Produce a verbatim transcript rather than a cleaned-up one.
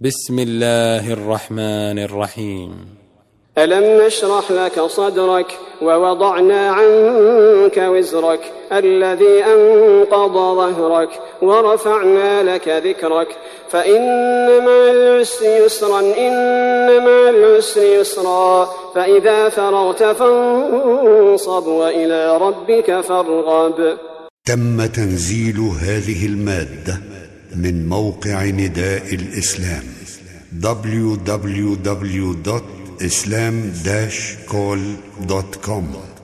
بسم الله الرحمن الرحيم. ألم نشرح لك صدرك ووضعنا عنك وزرك الذي أنقض ظهرك ورفعنا لك ذكرك فإن مع العسر يسرا إن مع العسر يسرا فإذا فرغت فانصب وإلى ربك فارغب. تم تنزيل هذه المادة من موقع نداء الإسلام دبليو دبليو دبليو دوت إسلام داش كول دوت كوم.